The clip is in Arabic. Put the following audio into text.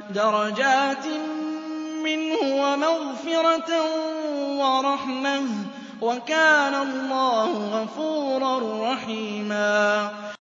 دَرَجَاتٍ مِّنْهُ وَمَغْفِرَةً وَرَحْمَةً ۚ وَكَانَ اللَّهُ غَفُورًا رَّحِيمًا